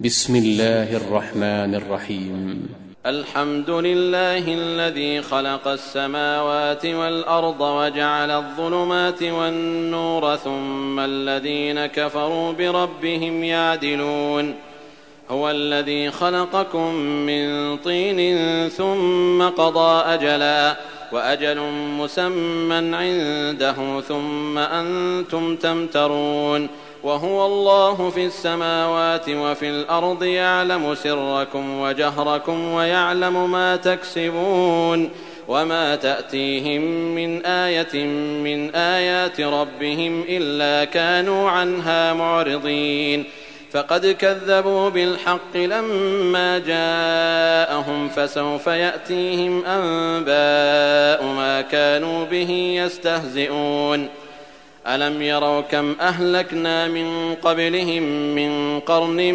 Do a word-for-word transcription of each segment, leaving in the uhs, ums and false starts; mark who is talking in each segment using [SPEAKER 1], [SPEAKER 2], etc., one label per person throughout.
[SPEAKER 1] بسم الله الرحمن الرحيم.
[SPEAKER 2] الحمد لله الذي خلق السماوات والأرض وجعل الظلمات والنور ثم الذين كفروا بربهم يعدلون. هو الذي خلقكم من طين ثم قضى أجلا وأجل مسمى عنده ثم أنتم تمترون. وهو الله في السماوات وفي الأرض يعلم سركم وجهركم ويعلم ما تكسبون وما تأتيهم من آية من آيات ربهم إلا كانوا عنها معرضين. فقد كذبوا بالحق لما جاءهم فسوف يأتيهم أنباء ما كانوا به يستهزئون. ألم يروا كم أهلكنا من قبلهم من قرن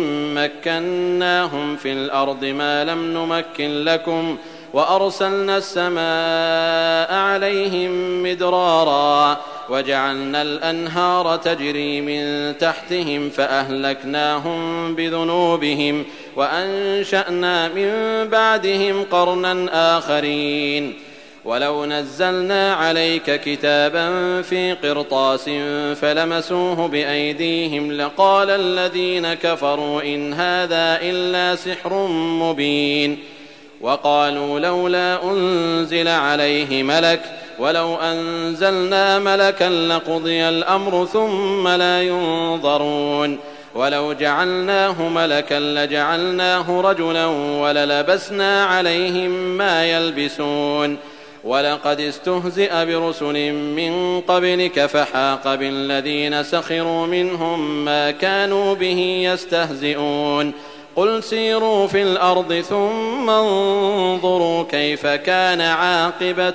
[SPEAKER 2] مكناهم في الأرض ما لم نمكن لكم وأرسلنا السماء عليهم مدرارا وجعلنا الأنهار تجري من تحتهم فأهلكناهم بذنوبهم وأنشأنا من بعدهم قرنا آخرين. ولو نزلنا عليك كتابا في قرطاس فلمسوه بأيديهم لقال الذين كفروا إن هذا إلا سحر مبين. وقالوا لولا أنزل عليه ملك ولو أنزلنا ملكا لقضي الأمر ثم لا ينظرون. ولو جعلناه ملكا لجعلناه رجلا وللبسنا عليهم ما يلبسون. ولقد استهزئ برسل من قبلك فحاق بالذين سخروا منهم ما كانوا به يستهزئون. قل سيروا في الأرض ثم انظروا كيف كان عاقبة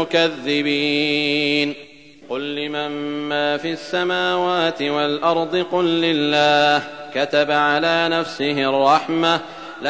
[SPEAKER 2] المكذبين. قل لمن ما في السماوات والأرض قل لله كتب على نفسه الرحمة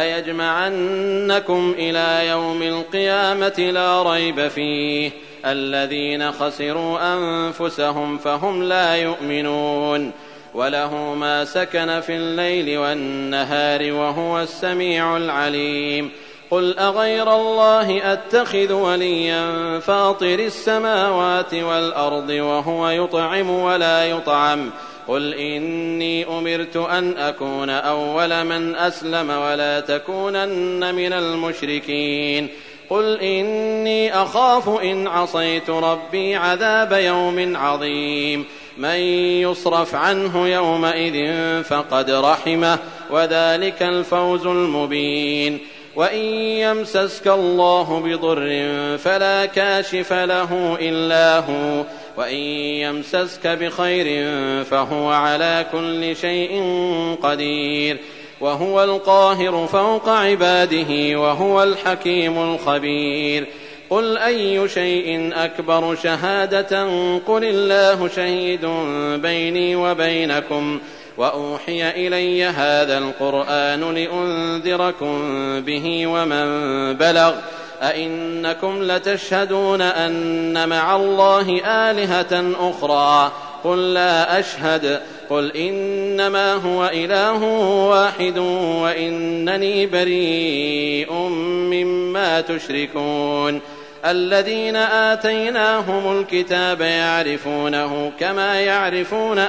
[SPEAKER 2] ليجمعنكم إلى يوم القيامة لا ريب فيه الذين خسروا أنفسهم فهم لا يؤمنون. وله ما سكن في الليل والنهار وهو السميع العليم. قل أغير الله أتخذ وليا فاطر السماوات والأرض وهو يطعم ولا يطعم. قل إني أمرت أن أكون أول من أسلم ولا تكونن من المشركين. قل إني أخاف إن عصيت ربي عذاب يوم عظيم. من يصرف عنه يومئذ فقد رحمه وذلك الفوز المبين. وإن يمسسك الله بضر فلا كاشف له إلا هو وإن يمسسك بخير فهو على كل شيء قدير. وهو القاهر فوق عباده وهو الحكيم الخبير. قل أي شيء أكبر شهادة قل الله شهيد بيني وبينكم وأوحي إلي هذا القرآن لأنذركم به ومن بلغ أئنكم لتشهدون أن مع الله آلهة أخرى قل لا أشهد. قل إنما هو إله واحد وإنني بريء مما تشركون. الذين آتيناهم الكتاب يعرفونه كما يعرفون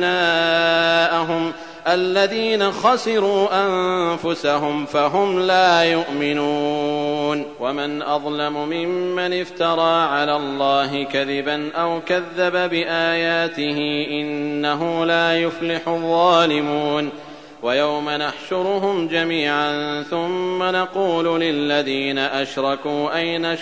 [SPEAKER 2] أبناءهم الذين خسروا أنفسهم فهم لا يؤمنون. ومن أظلم ممن افترى على الله كذبا أو كذب بآياته إنه لا يفلح الظالمون. ويوم نحشرهم جميعا ثم نقول للذين أشركوا أين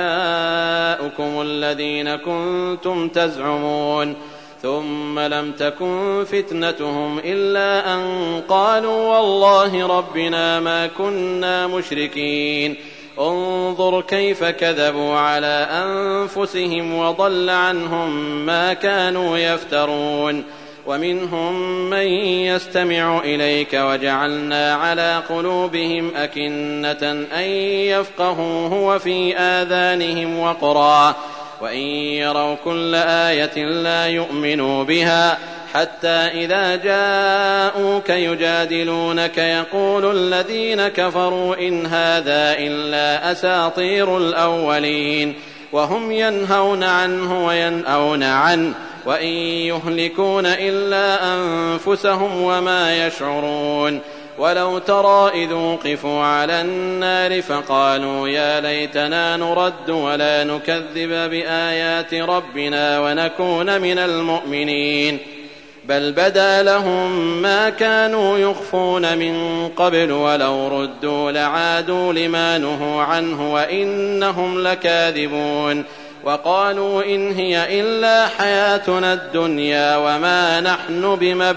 [SPEAKER 2] شركاؤكم الذين كنتم تزعمون ثم لم تكن فتنتهم إلا أن قالوا والله ربنا ما كنا مشركين. انظر كيف كذبوا على أنفسهم وضل عنهم ما كانوا يفترون. ومنهم من يستمع إليك وجعلنا على قلوبهم أكنة أن يفقهوه وفي آذانهم وقرا وإن يروا كل آية لا يؤمنوا بها حتى إذا جاءوك يجادلونك يقول الذين كفروا إن هذا إلا أساطير الأولين وهم ينهون عنه وينأون عنه وإن يهلكون إلا أنفسهم وما يشعرون ولو ترى إذ وقفوا على النار فقالوا يا ليتنا نرد ولا نكذب بآيات ربنا ونكون من المؤمنين بل بدا لهم ما كانوا يخفون من قبل ولو ردوا لعادوا لما نهوا عنه وإنهم لكاذبون وقالوا إن هي إلا حياتنا الدنيا وما نحن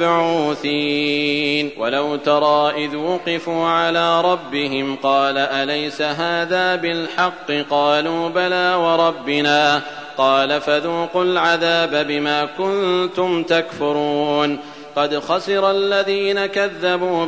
[SPEAKER 2] بمبعوثين ولو ترى إذ وقفوا على ربهم قال أليس هذا بالحق قالوا بلى وربنا قال فذوقوا العذاب بما كنتم تكفرون قد خسر الذين كذبوا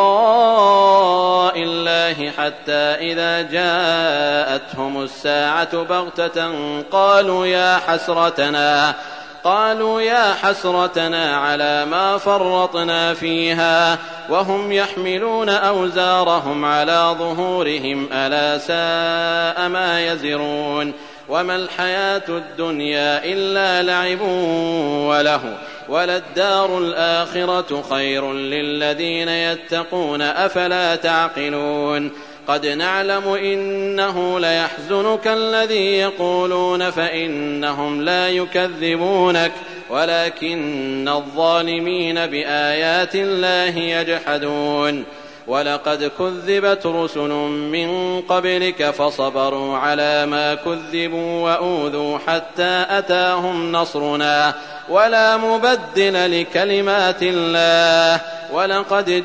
[SPEAKER 2] بلقاء الله حتى إذا جاءتهم الساعة بغتة قالوا يا حسرتنا قالوا يا حسرتنا على ما فرطنا فيها وهم يحملون أوزارهم على ظهورهم ألا ساء ما يزرون وما الحياة الدنيا إلا لعب وله وللدار الآخرة خير للذين يتقون أفلا تعقلون قد نعلم إنه ليحزنك الذي يقولون فإنهم لا يكذبونك ولكن الظالمين بآيات الله يجحدون ولقد كذبت رسل من قبلك فصبروا على ما كذبوا وأوذوا حتى أتاهم نصرنا ولا مبدل لكلمات الله ولقد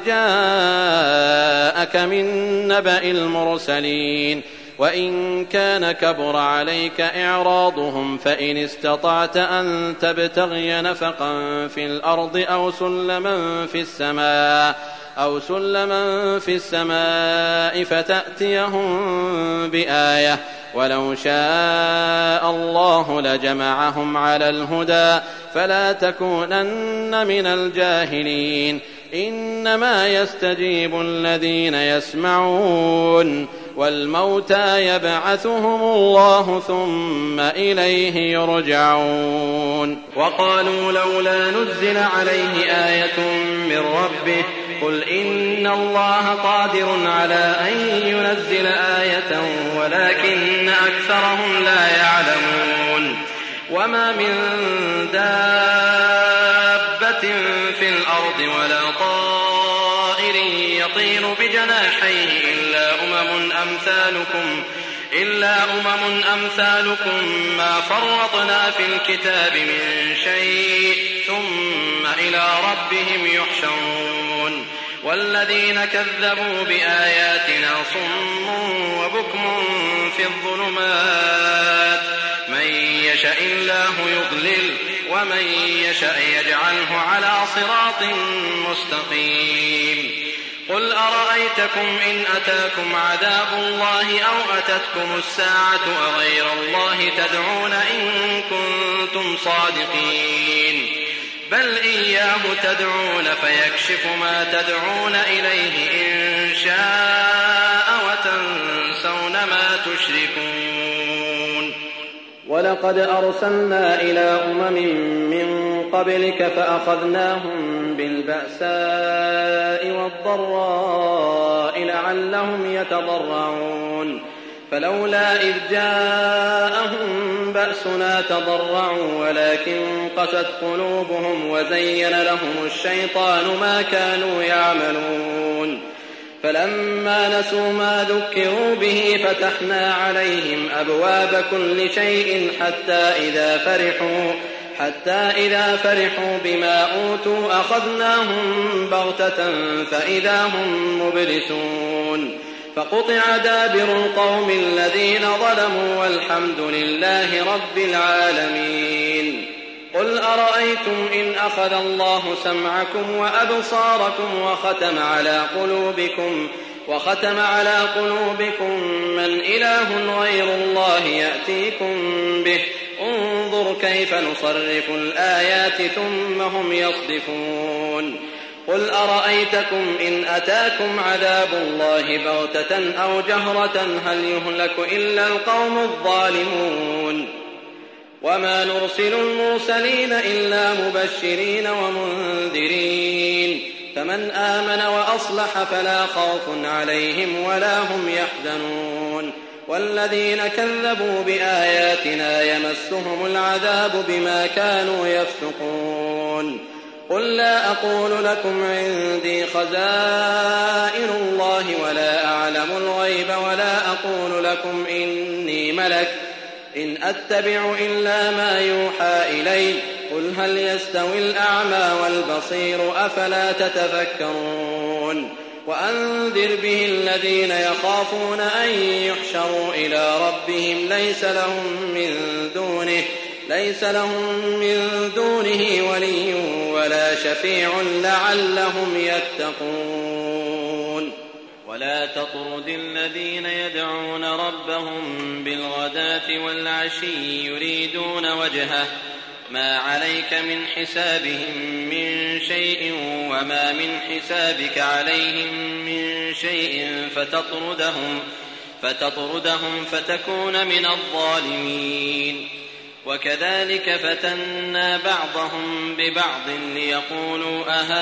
[SPEAKER 2] جاءك من نبأ المرسلين وإن كان كبر عليك إعراضهم فإن استطعت أن تبتغي نفقا في الأرض أو سلما في السماء أو سلما في السماء فتأتيهم بآية ولو شاء الله لجمعهم على الهدى فلا تكونن من الجاهلين إنما يستجيب الذين يسمعون والموتى يبعثهم الله ثم إليه يرجعون وقالوا لولا نزل عليه آية من ربه قل إن الله قادر على أن ينزل آية ولكن أكثرهم لا يعلمون وما من دابة في الأرض ولا طائر يطير بجناحيه إلا أمم أمثالكم إلا أمم أمثالكم ما فرطنا في الكتاب من شيء ثم إلى ربهم يحشرون والذين كذبوا بآياتنا صم وبكم في الظلمات من يشاء الله يضلل ومن يشاء يجعله على صراط مستقيم قل أرأيتكم إن أتاكم عذاب الله أو أتتكم الساعة أغير الله تدعون إن كنتم صادقين بل إياه تدعون فيكشف ما تدعون إليه إن شاء وتنسون ما تشركون ولقد أرسلنا إلى أمم من قبلك فأخذناهم بالبأساء والضراء لعلهم يتضرعون فلولا إذ جاءهم بأسنا تضرعوا ولكن قست قلوبهم وزين لهم الشيطان ما كانوا يعملون فلما نسوا ما ذكروا به فتحنا عليهم أبواب كل شيء حتى إذا فرحوا حتى إذا فرحوا بما أوتوا أخذناهم بغتة فإذا هم مبلسون فقطع دابر القوم الذين ظلموا والحمد لله رب العالمين قل أرأيتم إن أخذ الله سمعكم وأبصاركم وختم على قلوبكم وختم على قلوبكم من إله غير الله يأتيكم به انظر كيف نصرف الآيات ثم هم يصدفون قل أرأيتكم إن أتاكم عذاب الله بغتة أو جهرة هل يهلك إلا القوم الظالمون وما نرسل المرسلين إلا مبشرين ومنذرين فمن آمن وأصلح فلا خوف عليهم ولا هم يحزنون والذين كذبوا بآياتنا يمسهم العذاب بما كانوا يفسقون قل لا أقول لكم عندي خزائن الله ولا أعلم الغيب ولا أقول لكم إني ملك إن أتبع إلا ما يوحى إلي قل هل يستوي الأعمى والبصير أفلا تتفكرون وأنذر به الذين يخافون أن يحشروا إلى ربهم ليس لهم من دونه ليس لهم من دونه ولي ولا شفيع لعلهم يتقون ولا تطرد الذين يدعون ربهم بالغداة والعشي يريدون وجهه ما عليك من حسابهم من شيء وما من حسابك عليهم من شيء فتطردهم فتطردهم فتكون من الظالمين وكذلك فتنا بعضهم ببعض ليقولوا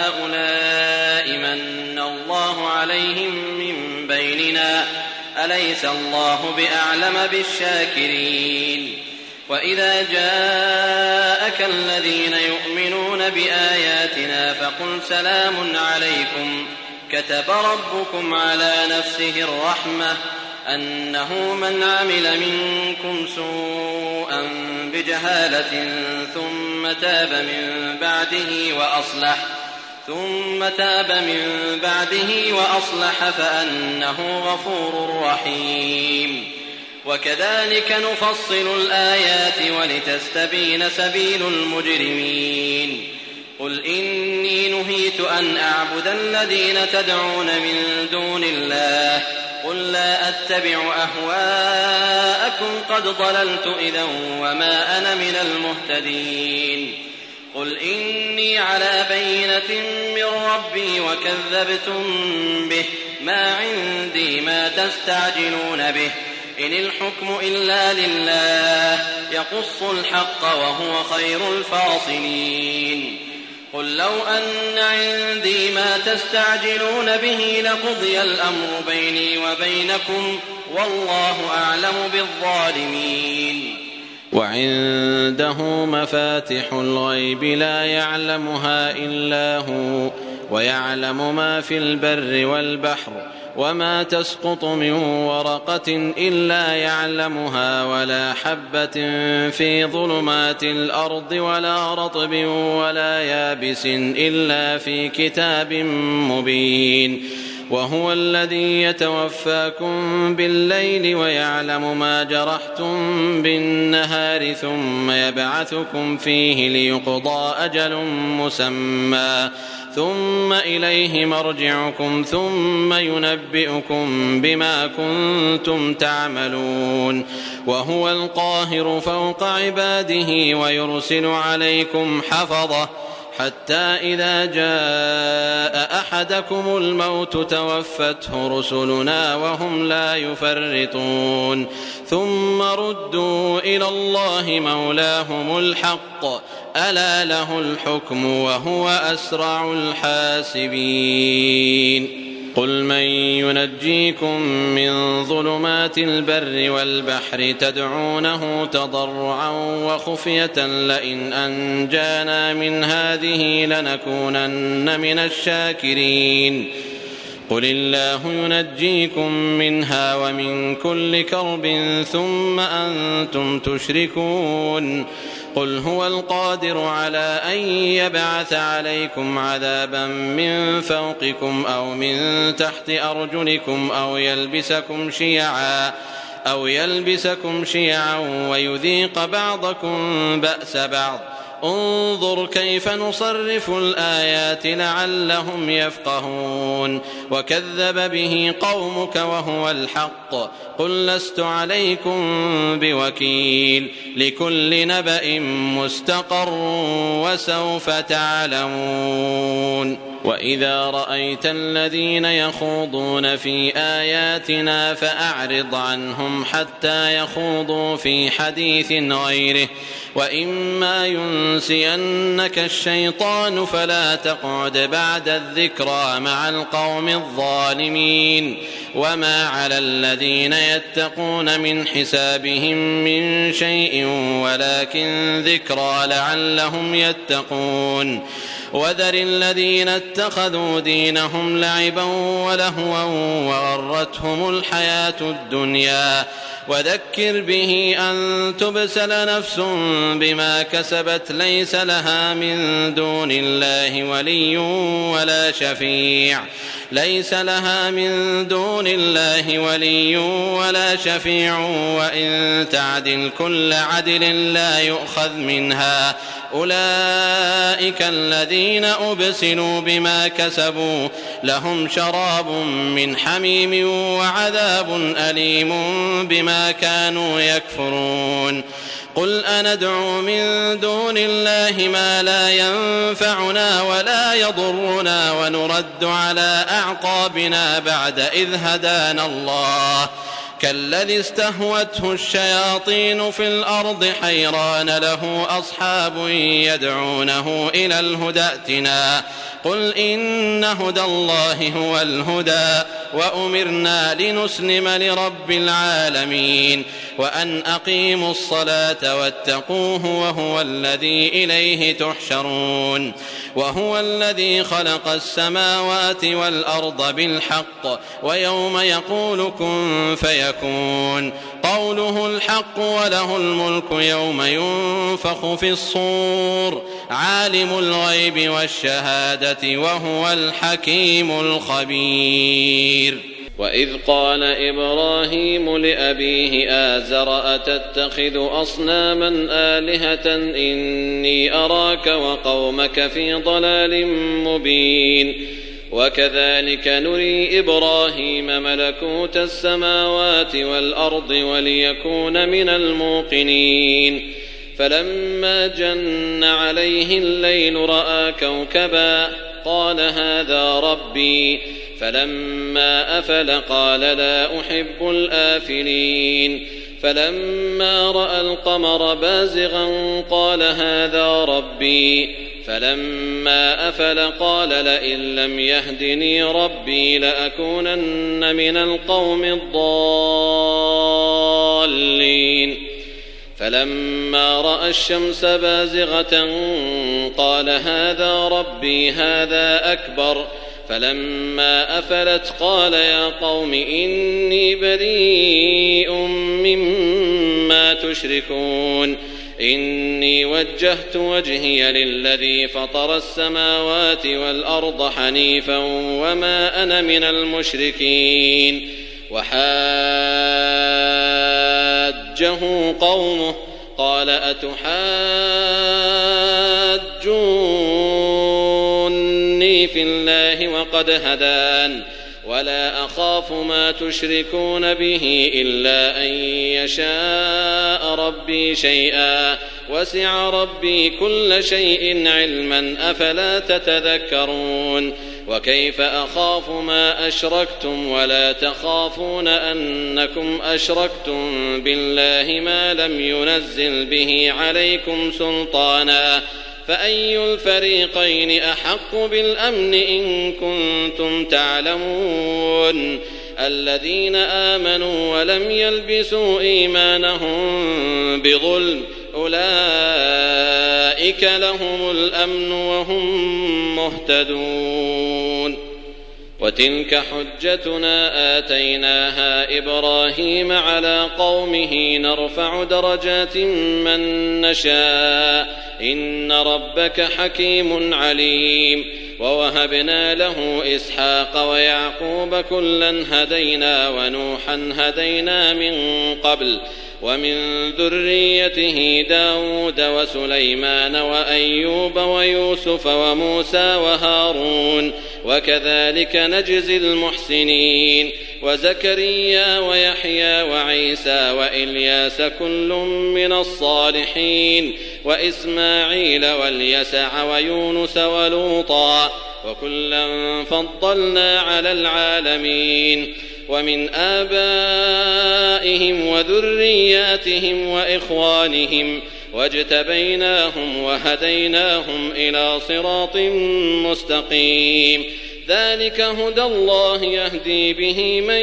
[SPEAKER 2] أهؤلاء من الله عليهم من بيننا أليس الله بأعلم بالشاكرين وإذا جاءك الذين يؤمنون بآياتنا فقل سلام عليكم كتب ربكم على نفسه الرحمة أنه من عمل منكم سوءا بجهالة ثم تاب من بعده وأصلح ثم تاب من بعده وأصلح فأنه غفور رحيم وكذلك نفصل الآيات ولتستبين سبيل المجرمين قل إني نهيت أن أعبد الذين تدعون من دون الله قل لا أتبع أهواءكم قد ضللت إذا وما أنا من المهتدين قل إني على بينة من ربي وكذبتم به ما عندي ما تستعجلون به إن الحكم إلا لله يقص الحق وهو خير الفاصلين قل لو أن عندي ما تستعجلون به لقضي الأمر بيني وبينكم والله أعلم بالظالمين
[SPEAKER 3] وعنده مفاتح الغيب لا يعلمها إلا هو ويعلم ما في البر والبحر وما تسقط من ورقة إلا يعلمها ولا حبة في ظلمات الأرض ولا رطب ولا يابس إلا في كتاب مبين وهو الذي يتوفاكم بالليل ويعلم ما جرحتم بالنهار ثم يبعثكم فيه ليقضى أجل مسمى ثم إليه مرجعكم ثم ينبئكم بما كنتم تعملون وهو القاهر فوق عباده ويرسل عليكم حفظة حتى إذا جاء أحدكم الموت توفته رسلنا وهم لا يفرطون ثم ردوا إلى الله مولاهم الحق ألا له الحكم وهو أسرع الحاسبين قل من ينجيكم من ظلمات البر والبحر تدعونه تضرعا وخفية لئن أنجانا من هذه لنكونن من الشاكرين قل الله ينجيكم منها ومن كل كرب ثم أنتم تشركون قل هو القادر على أن يبعث عليكم عذابا من فوقكم أو من تحت أرجلكم أو يلبسكم شيعا أو يلبسكم شيعا ويذيق بعضكم بأس بعض
[SPEAKER 2] انظر كيف نصرف الآيات لعلهم يفقهون وكذب به قومك وهو الحق قل لست عليكم بوكيل لكل نبأ مستقر وسوف تعلمون وإذا رأيت الذين يخوضون في آياتنا فأعرض عنهم حتى يخوضوا في حديث غيره وإما ينسينك الشيطان فلا تقعد بعد الذكرى مع القوم الظالمين وما على الذين يتقون من حسابهم من شيء ولكن ذكرى لعلهم يتقون وذر الذين اتخذوا دينهم لعبا ولهوا وغرتهم الحياة الدنيا وذكر به أن تبسل نفس بما كسبت ليس لها من دون الله ولي ولا شفيع ليس لها من دون الله ولي ولا شفيع وإن تعدل كل عدل لا يؤخذ منها أولئك الذين أبسلوا بما كسبوا لهم شراب من حميم وعذاب أليم بما كانوا يكفرون قل أندعو من دون الله ما لا ينفعنا ولا يضرنا ونرد على أعقابنا بعد إذ هدانا الله كالذي استهوته الشياطين في الأرض حيران له أصحاب يدعونه إلى الهدى ائتنا قل إن هدى الله هو الهدى وأمرنا لنسلم لرب العالمين وأن أقيموا الصلاة واتقوه وهو الذي إليه تحشرون وهو الذي خلق السماوات والأرض بالحق ويوم يقول كن فيكون قوله الحق وله الملك يوم ينفخ في الصور عالم الغيب والشهادة وهو الحكيم الخبير وإذ قال إبراهيم لأبيه آزر أتتخذ أصناما آلهة إني أراك وقومك في ضلال مبين وكذلك نري إبراهيم ملكوت السماوات والأرض وليكون من الموقنين فلما جن عليه الليل رأى كوكبا قال هذا ربي فلما أفل قال لا أحب الآفلين فلما رأى القمر بازغا قال هذا ربي فلما أفل قال لئن لم يهدني ربي لأكونن من القوم الضالين فلما رأى الشمس بازغة قال هذا ربي هذا أكبر فلما أفلت قال يا قوم إني بريء مما تشركون إني وجهت وجهي للذي فطر السماوات والأرض حنيفا وما أنا من المشركين وحاجه قومه قال أتحاجوني في الله وقد هدان ولا أخاف ما تشركون به إلا أن يشاء ربي شيئا وسع ربي كل شيء علما أفلا تتذكرون وكيف أخاف ما أشركتم ولا تخافون أنكم أشركتم بالله ما لم ينزل به عليكم سلطانا فأي الفريقين أحق بالأمن إن كنتم تعلمون الذين آمنوا ولم يلبسوا إيمانهم بظلم أولئك لهم الأمن وهم مهتدون وتلك حجتنا آتيناها إبراهيم على قومه نرفع درجات من نشاء إن ربك حكيم عليم ووهبنا له إسحاق ويعقوب كلا هدينا ونوحا هدينا من قبل ومن ذريته داود وسليمان وأيوب ويوسف وموسى وهارون وكذلك نجزي المحسنين وزكريا ويحيى وعيسى وإلياس كل من الصالحين وإسماعيل واليسع ويونس ولوطا وكلا فضلنا على العالمين ومن آبائهم وذرياتهم وإخوانهم واجتبيناهم وهديناهم إلى صراط مستقيم ذلك هدى الله يهدي به من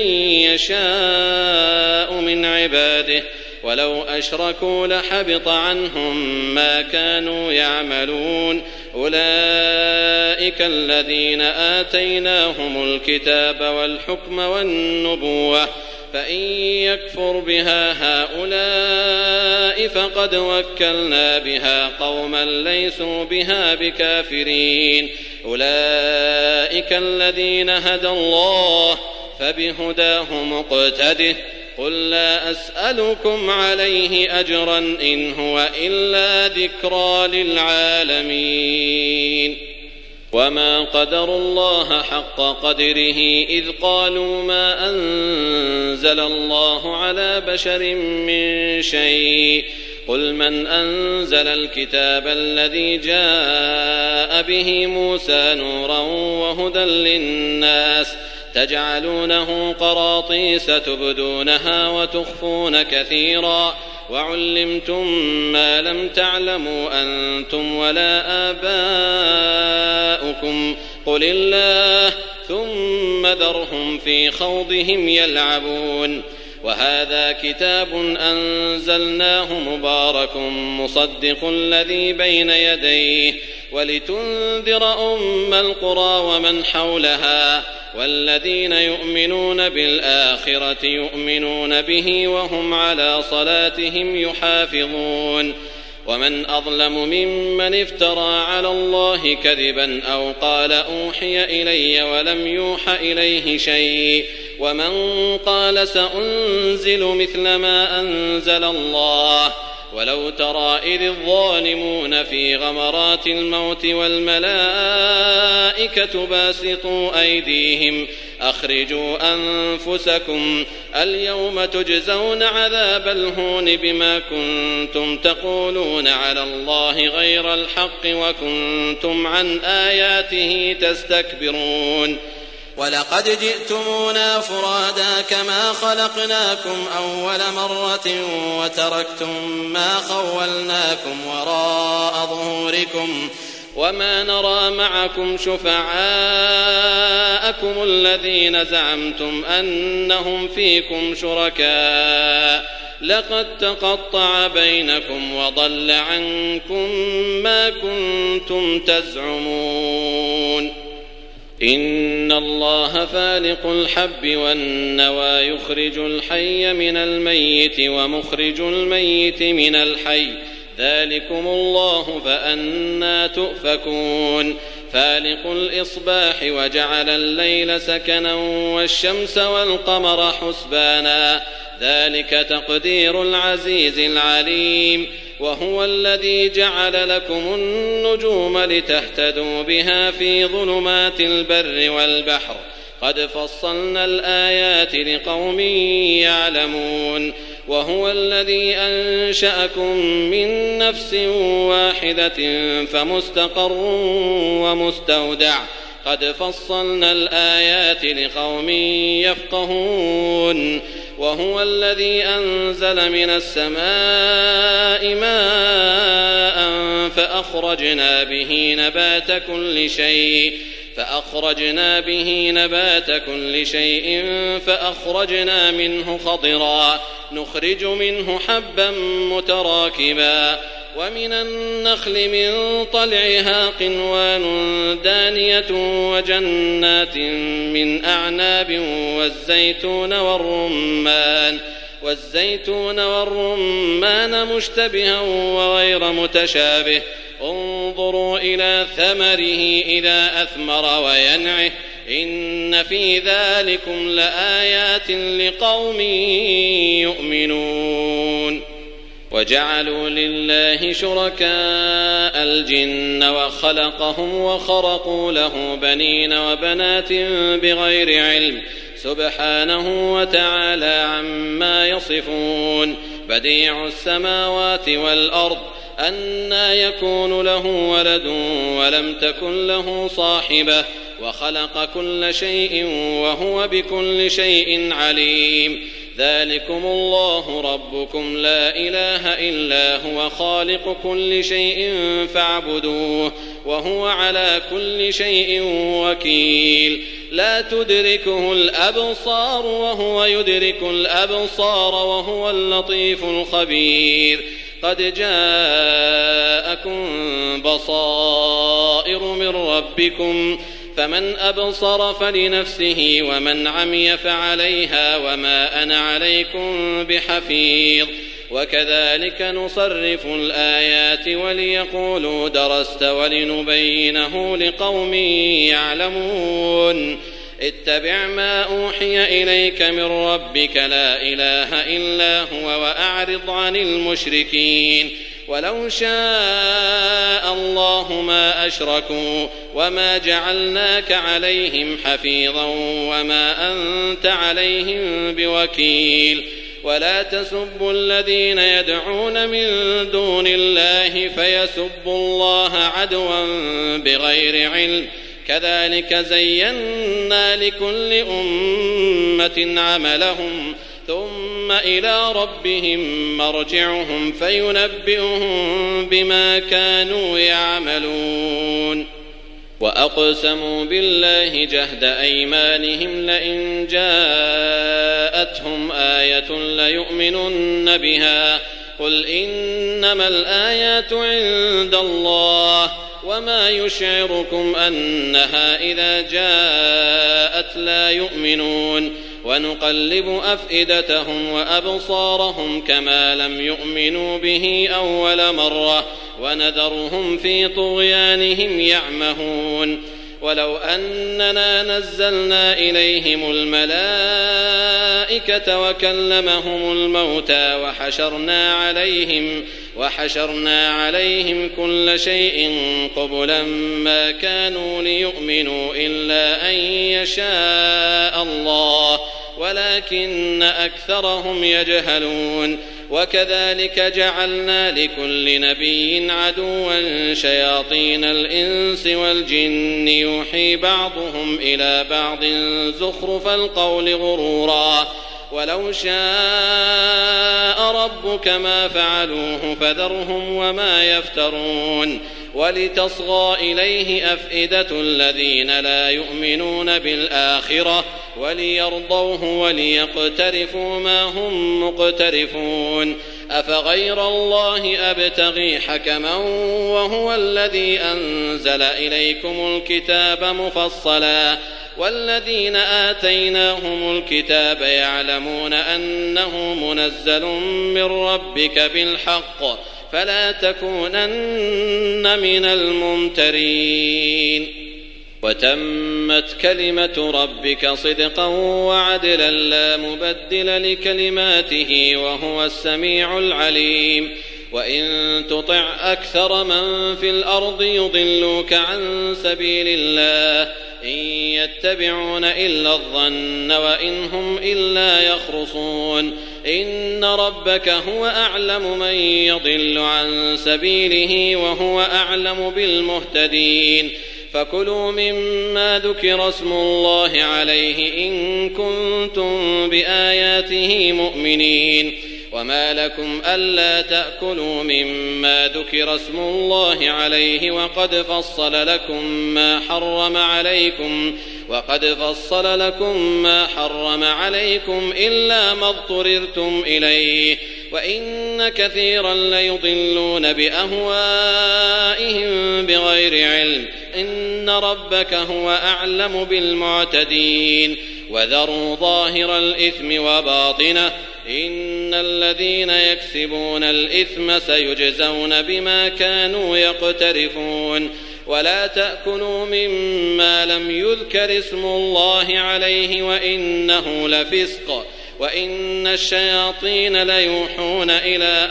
[SPEAKER 2] يشاء من عباده ولو أشركوا لحبط عنهم ما كانوا يعملون أولئك الذين آتيناهم الكتاب والحكم والنبوة فإن يكفر بها هؤلاء فقد وكلنا بها قوما ليسوا بها بكافرين أولئك الذين هدى الله فبهداه مقتده قل لا أسألكم عليه أجرا إن هو إلا ذكرى للعالمين وما قدروا الله حق قدره إذ قالوا ما أنزل الله على بشر من شيء قل من أنزل الكتاب الذي جاء به موسى نورا وهدى للناس تجعلونه قراطيس تبدونها وتخفون كثيرا وعلمتم ما لم تعلموا أنتم ولا آباؤكم قل الله ثم ذرهم في خوضهم يلعبون وهذا كتاب أنزلناه مبارك مصدق الذي بين يديه ولتنذر أم القرى ومن حولها والذين يؤمنون بالآخرة يؤمنون به وهم على صلاتهم يحافظون ومن أظلم ممن افترى على الله كذبا أو قال أوحي إلي ولم يوح إليه شيء ومن قال سأنزل مثل ما أنزل الله ولو ترى إذ الظالمون في غمرات الموت والملائكة باسطوا أيديهم أخرجوا أنفسكم اليوم تجزون عذاب الهون بما كنتم تقولون على الله غير الحق وكنتم عن آياته تستكبرون ولقد جئتمونا فرادا كما خلقناكم أول مرة وتركتم ما خولناكم وراء ظهوركم وما نرى معكم شفعاءكم الذين زعمتم أنهم فيكم شركاء لقد تقطع بينكم وضل عنكم ما كنتم تزعمون إن الله فالق الحب والنوى يخرج الحي من الميت ومخرج الميت من الحي ذلكم الله فأنى تؤفكون فالق الإصباح وجعل الليل سكنا والشمس والقمر حسبانا ذلك تقدير العزيز العليم وهو الذي جعل لكم النجوم لتهتدوا بها في ظلمات البر والبحر قد فصلنا الآيات لقوم يعلمون وهو الذي أنشأكم من نفس واحدة فمستقر ومستودع قد فصلنا الآيات لقوم يفقهون وهو الذي أنزل من السماء ماء فأخرجنا به نبات كل شيء فأخرجنا به نبات كل شيء فأخرجنا منه خضرا نخرج منه حبا متراكبا ومن النخل من طلعها قنوان دانية وجنات من أعناب والزيتون والرمان والزيتون والرمان مشتبها وغير متشابه انظروا إلى ثمره إذا أثمر وينعه إن في ذلكم لآيات لقوم يؤمنون وجعلوا لله شركاء الجن وخلقهم وخرقوا له بنين وبنات بغير علم سبحانه وتعالى عما يصفون بديع السماوات والأرض أنى يكون له ولد ولم تكن له صاحبة وخلق كل شيء وهو بكل شيء عليم ذلكم الله ربكم لا إله إلا هو خالق كل شيء فاعبدوه وهو على كل شيء وكيل لا تدركه الأبصار وهو يدرك الأبصار وهو اللطيف الخبير قد جاءكم بصائر من ربكم فمن أبصر فلنفسه ومن عمي فعليها وما أنا عليكم بحفيظ وكذلك نصرف الآيات وليقولوا درست ولنبينه لقوم يعلمون اتبع ما أوحي إليك من ربك لا إله إلا هو وأعرض عن المشركين ولو شاء الله ما أشركوا وما جعلناك عليهم حفيظا وما أنت عليهم بوكيل ولا تسبوا الذين يدعون من دون الله فيسبوا الله عدوا بغير علم كذلك زينا لكل أمة عملهم ثم إلى ربهم مرجعهم فينبئهم بما كانوا يعملون وأقسموا بالله جهد أيمانهم لئن جاءتهم آية ليؤمنن بها قل إنما الآيات عند الله وما يشعركم أنها إذا جاءت لا يؤمنون ونقلب أفئدتهم وأبصارهم كما لم يؤمنوا به أول مرة ونذرهم في طغيانهم يعمهون ولو أننا نزلنا إليهم الملائكة وكلمهم الموتى وحشرنا عليهم وحشرنا عليهم كل شيء قبلا ما كانوا ليؤمنوا إلا أن يشاء الله ولكن أكثرهم يجهلون وكذلك جعلنا لكل نبي عدوا شياطين الإنس والجن يوحي بعضهم إلى بعض زخرف القول غرورا ولو شاء ربك ما فعلوه فذرهم وما يفترون ولتصغى إليه أفئدة الذين لا يؤمنون بالآخرة وليرضوه وليقترفوا ما هم مقترفون أفغير الله أبتغي حكما وهو الذي أنزل إليكم الكتاب مفصلا والذين آتيناهم الكتاب يعلمون أنه منزل من ربك بالحق فلا تكونن من الممترين وتمت كلمة ربك صدقا وعدلا لا مبدل لكلماته وهو السميع العليم وإن تطع أكثر من في الأرض يضلوك عن سبيل الله إن يتبعون إلا الظن وإن هم إلا يخرصون إن ربك هو أعلم من يضل عن سبيله وهو أعلم بالمهتدين فكلوا مما ذكر اسم الله عليه إن كنتم بآياته مؤمنين وما لكم ألا تأكلوا مما ذكر اسم الله عليه وقد فصل لكم ما حرم عليكم وقد فصل لكم ما حرم عليكم إلا ما اضطررتم إليه وإن كثيرا ليضلون بأهوائهم بغير علم إن ربك هو أعلم بالمعتدين وذروا ظاهر الإثم وباطنه إن الذين يكسبون الإثم سيجزون بما كانوا يقترفون ولا تأكلوا مما لم يذكر اسم الله عليه وإنه لفسق وإن الشياطين ليوحون إلى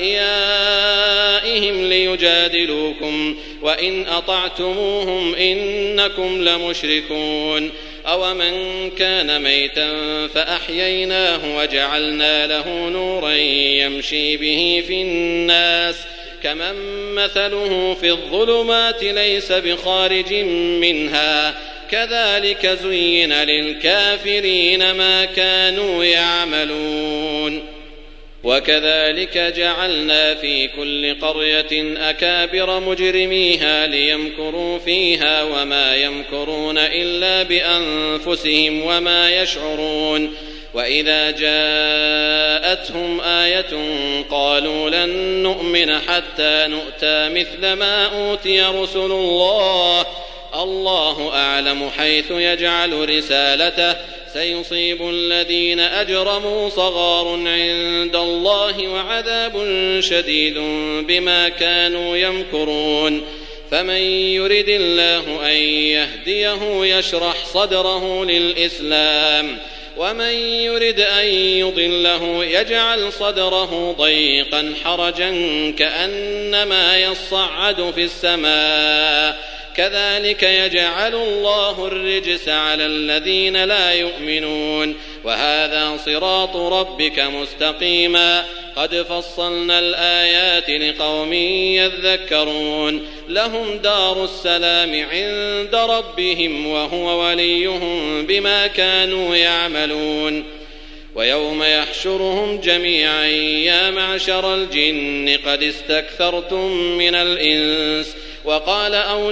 [SPEAKER 2] أوليائهم ليجادلوكم وإن أطعتموهم إنكم لمشركون أومن كان ميتا فأحييناه وجعلنا له نورا يمشي به في الناس كمن مثله في الظلمات ليس بخارج منها كذلك زين للكافرين ما كانوا يعملون وكذلك جعلنا في كل قرية أكابر مجرميها ليمكروا فيها وما يمكرون إلا بأنفسهم وما يشعرون وإذا جاءتهم آية قالوا لن نؤمن حتى نؤتى مثل ما أوتي رسل الله الله أعلم حيث يجعل رسالته سيصيب الذين أجرموا صغار عند الله وعذاب شديد بما كانوا يمكرون فمن يرد الله أن يهديه يشرح صدره للإسلام ومن يرد أن يضله يجعل صدره ضيقا حرجا كأنما يصعد في السماء كذلك يجعل الله الرجس على الذين لا يؤمنون وهذا صراط ربك مستقيما قد فصلنا الآيات لقوم يذكرون لهم دار السلام عند ربهم وهو وليهم بما كانوا يعملون ويوم يحشرهم جميعا يا معشر الجن قد استكثرتم من الإنس وقال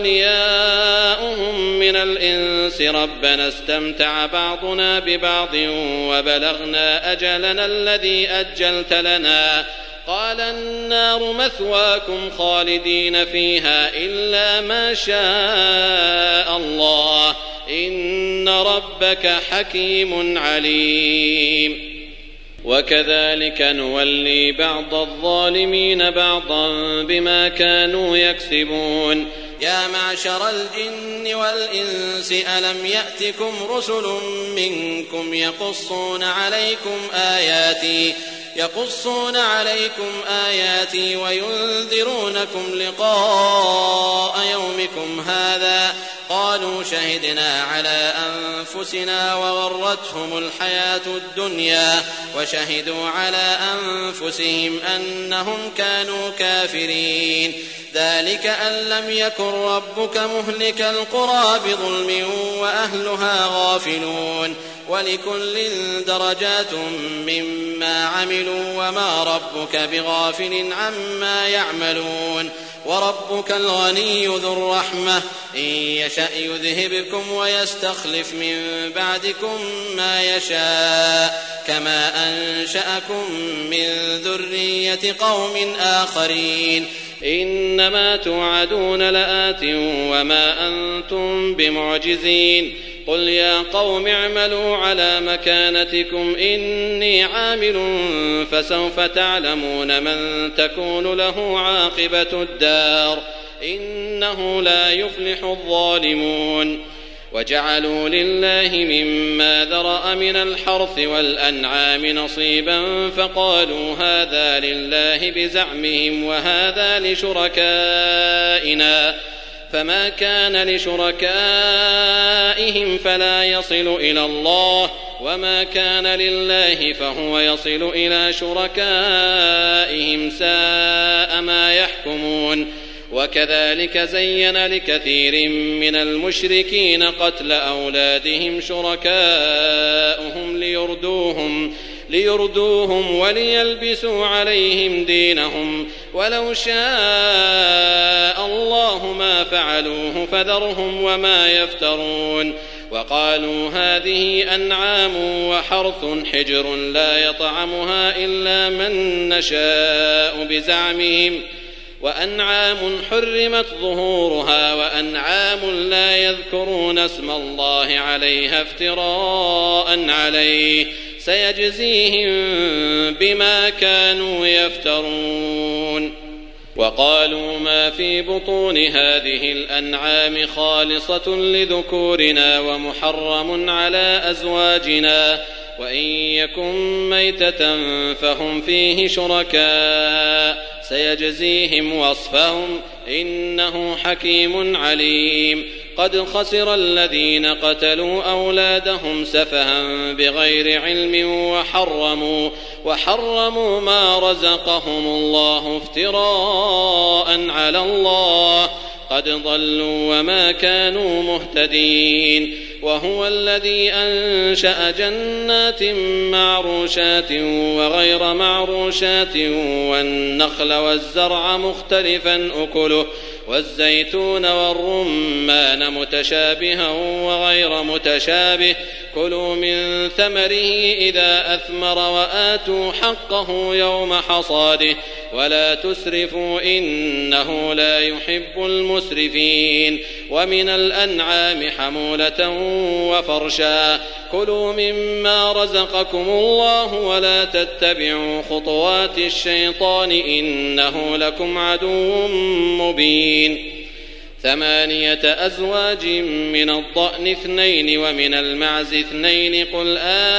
[SPEAKER 2] أولياؤهم من الإنس ربنا استمتع بعضنا ببعض وبلغنا أجلنا الذي أجلت لنا قال النار مثواكم خالدين فيها إلا ما شاء الله إن ربك حكيم عليم وكذلك نولي بعض الظالمين بعضا بما كانوا يكسبون يا معشر الجن والإنس ألم يأتكم رسل منكم يقصون عليكم آياتي يقصون عليكم آياتي وينذرونكم لقاء يومكم هذا قالوا شهدنا على أنفسنا وغرتهم الحياة الدنيا وشهدوا على أنفسهم أنهم كانوا كافرين ذلك أن لم يكن ربك مهلك القرى بظلم وأهلها غافلون ولكل درجات مما عملوا وما ربك بغافل عما يعملون وربك الغني ذو الرحمة إن يشأ يذهبكم ويستخلف من بعدكم ما يشاء كما أنشأكم من ذرية قوم آخرين إنما توعدون لآت وما أنتم بمعجزين قل يا قوم اعملوا على مكانتكم إني عامل فسوف تعلمون من تكون له عاقبة الدار إنه لا يفلح الظالمون وجعلوا لله مما ذرأ من الحرث والأنعام نصيبا فقالوا هذا لله بزعمهم وهذا لشركائنا فما كان لشركائهم فلا يصل إلى الله وما كان لله فهو يصل إلى شركائهم ساء ما يحكمون وكذلك زين لكثير من المشركين قتل أولادهم شركاؤهم ليردوهم ليردوهم وليلبسوا عليهم دينهم ولو شاء الله ما فعلوه فذرهم وما يفترون وقالوا هذه أنعام وحرث حجر لا يطعمها إلا من نشاء بزعمهم وأنعام حرمت ظهورها وأنعام لا يذكرون اسم الله عليها افتراء عليه سيجزيهم بما كانوا يفترون وقالوا ما في بطون هذه الأنعام خالصة لذكورنا ومحرم على أزواجنا وإن يكن ميتة فهم فيه شركاء سيجزيهم وصفهم إنه حكيم عليم قد خسر الذين قتلوا أولادهم سفها بغير علم وحرموا, وحرموا ما رزقهم الله افتراء على الله قد ضلوا وما كانوا مهتدين وهو الذي أنشأ جنات معروشات وغير معروشات والنخل والزرع مختلفا أكله والزيتون والرمان متشابها وغير متشابه كلوا من ثمره إذا أثمر وآتوا حقه يوم حصاده ولا تسرفوا إنه لا يحب المسرفين ومن الأنعام حمولة وفرشا كلوا مما رزقكم الله ولا تتبعوا خطوات الشيطان إنه لكم عدو مبين ثمانية أزواج من الضأن اثنين ومن المعز اثنين قل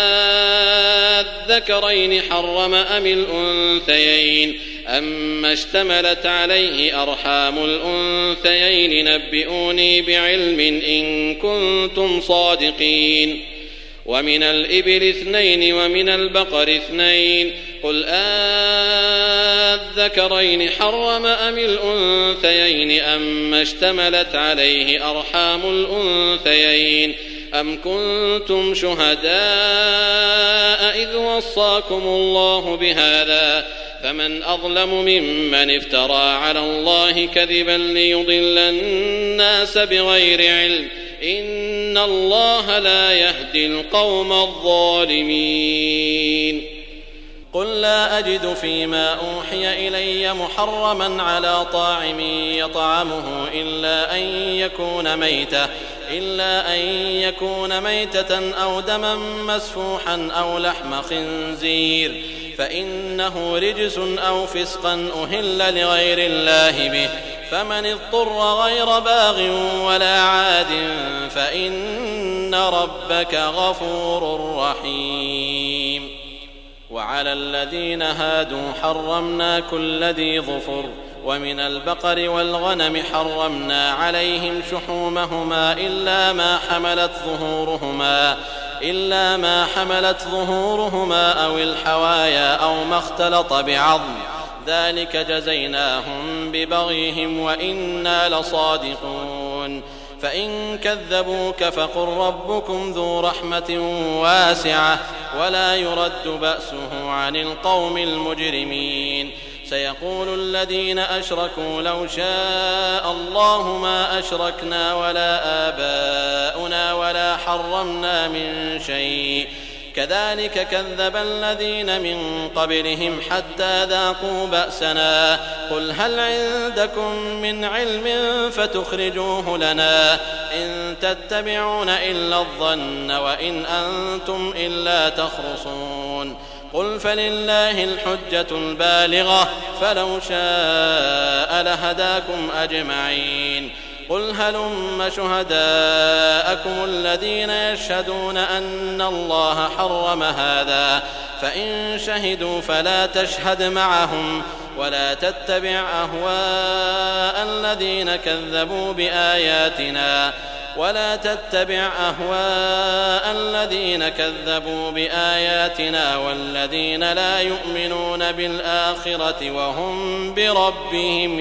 [SPEAKER 2] آذكرين حرم أم الأنثيين أما اشتملت عليه أرحام الأنثيين نبئوني بعلم إن كنتم صادقين ومن الإبل اثنين ومن البقر اثنين قل آذكرين حرم أم الأنثيين أما اشتملت عليه أرحام الأنثيين أم كنتم شهداء إذ وصاكم الله بهذا فمن أظلم ممن افترى على الله كذبا ليضل الناس بغير علم إن الله لا يهدي القوم الظالمين قل لا أجد فيما أوحي إلي محرما على طاعم يطعمه إلا أن يكون ميتة إلا أن يكون ميتة أو دما مسفوحا أو لحم خنزير فإنه رجس أو فسقا أهل لغير الله به فمن اضطر غير باغ ولا عاد فإن ربك غفور رحيم وعلى الذين هادوا حرمنا كل ذي ظفر ومن البقر والغنم حرمنا عليهم شحومهما إلا ما حملت ظهورهما إلا ما حملت ظهورهما أو الحوايا أو ما اختلط بعظم ذلك جزيناهم ببغيهم وإنا لصادقون فإن كذبوك فقل ربكم ذو رحمة واسعة ولا يرد بأسه عن القوم المجرمين سيقول الذين أشركوا لو شاء الله ما أشركنا ولا آباؤنا ولا حرمنا من شيء كذلك كذب الذين من قبلهم حتى ذاقوا بأسنا قل هل عندكم من علم فتخرجوه لنا إن تتبعون إلا الظن وإن أنتم إلا تخرصون قل فلله الحجة البالغة فلو شاء لهداكم أجمعين قل هلم شهداءكم الذين يشهدون أن الله حرم هذا فإن شهدوا فلا تشهد معهم ولا تتبع أهواء الذين كذبوا بآياتنا ولا تتبع أهواء الذين كذبوا بآياتنا والذين لا يؤمنون بالآخرة وهم بربهم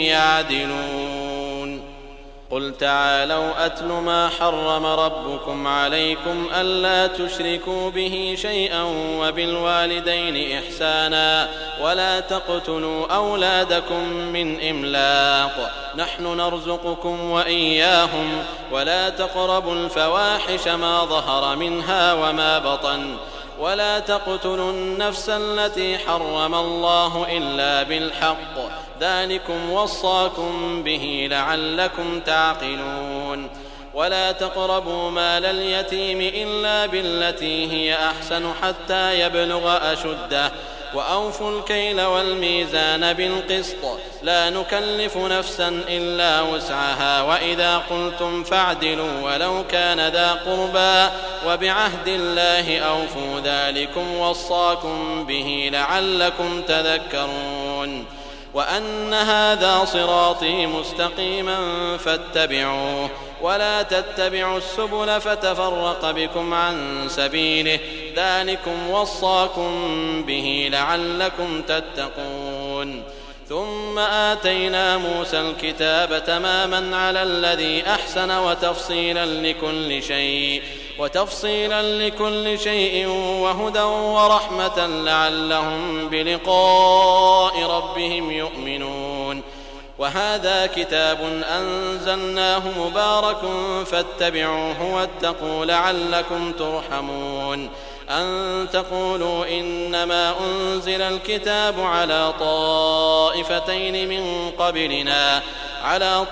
[SPEAKER 2] يعدلون قل تعالوا أتل ما حرم ربكم عليكم ألا تشركوا به شيئا وبالوالدين إحسانا ولا تقتلوا أولادكم من إملاق نحن نرزقكم وإياهم ولا تقربوا الفواحش ما ظهر منها وما بطن ولا تقتلوا النفس التي حرم الله إلا بالحق ذلكم وصاكم به لعلكم تعقلون ولا تقربوا مال اليتيم إلا بالتي هي أحسن حتى يبلغ أشده وأوفوا الكيل والميزان بالقسط لا نكلف نفسا إلا وسعها وإذا قلتم فاعدلوا ولو كان ذا قربى وبعهد الله أوفوا ذلكم وصاكم به لعلكم تذكرون وأن هذا صراطي مستقيما فاتبعوه ولا تتبعوا السبل فتفرق بكم عن سبيله ذلكم وصاكم به لعلكم تتقون ثم آتينا موسى الكتاب تماما على الذي أحسن وتفصيلا لكل شيء وتفصيلا لكل شيء وهدى ورحمة لعلهم بلقاء ربهم يؤمنون وهذا كتاب أنزلناه مبارك فاتبعوه واتقوا لعلكم ترحمون أن تقولوا إنما أنزل الكتاب على طائفتين من قبلنا على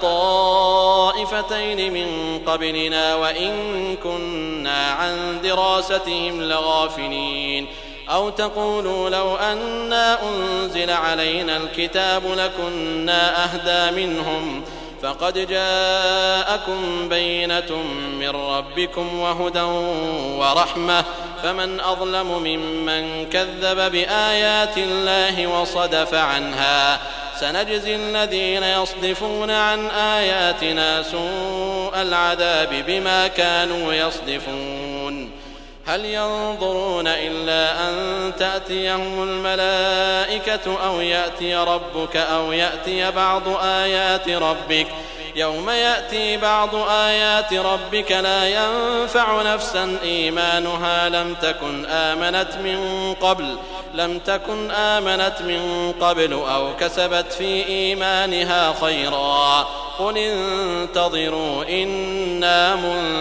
[SPEAKER 2] طائفتين من قبلنا وإن كنا عن دراستهم لغافلين أو تقولوا لو أنا أنزل علينا الكتاب لكنا أهدى منهم فقد جاءكم بينة من ربكم وهدى ورحمة فمن أظلم ممن كذب بآيات الله وصدف عنها سنجزي الذين يصدفون عن آياتنا سوء العذاب بما كانوا يصدفون هل ينظرون إلا أن تأتيهم الملائكة أو يأتي ربك أو يأتي بعض آيات ربك يوم يأتي بعض آيات ربك لا ينفع نفسا إيمانها لم تكن آمنت من قبل لم تكن آمنت من قبل أو كسبت في إيمانها خيرا قل انتظروا إنا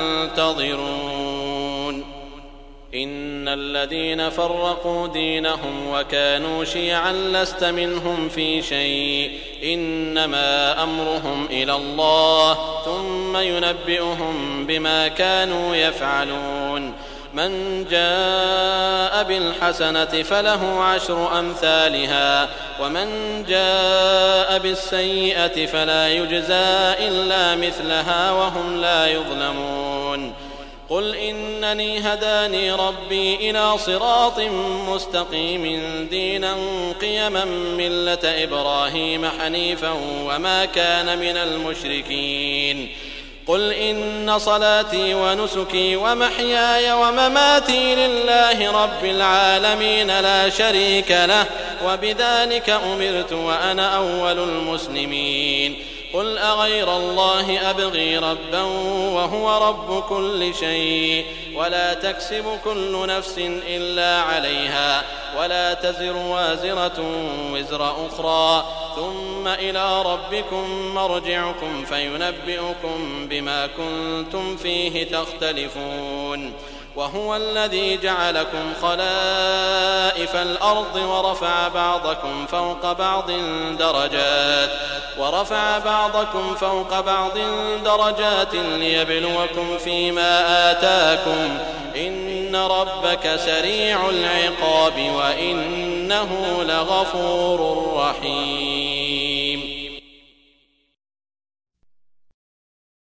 [SPEAKER 2] منتظرون إن الذين فرقوا دينهم وكانوا شيعا لست منهم في شيء إنما أمرهم إلى الله ثم ينبئهم بما كانوا يفعلون من جاء بالحسنة فله عشر أمثالها ومن جاء بالسيئة فلا يجزى إلا مثلها وهم لا يظلمون قل إنني هداني ربي إلى صراط مستقيم دينا قيما ملة إبراهيم حنيفا وما كان من المشركين قل إن صلاتي ونسكي ومحياي ومماتي لله رب العالمين لا شريك له وبذلك أمرت وأنا أول المسلمين قل أغير الله أبغي ربا وهو رب كل شيء ولا تكسب كل نفس إلا عليها ولا تزر وازرة وزر أخرى ثم إلى ربكم مرجعكم فينبئكم بما كنتم فيه تختلفون وهو الذي جعلكم خلائف الأرض ورفع بعضكم فوق بعض درجات ورفع بعضكم فوق بعض درجات ليبلوكم فيما آتاكم إن ربك سريع العقاب وإنه لغفور رحيم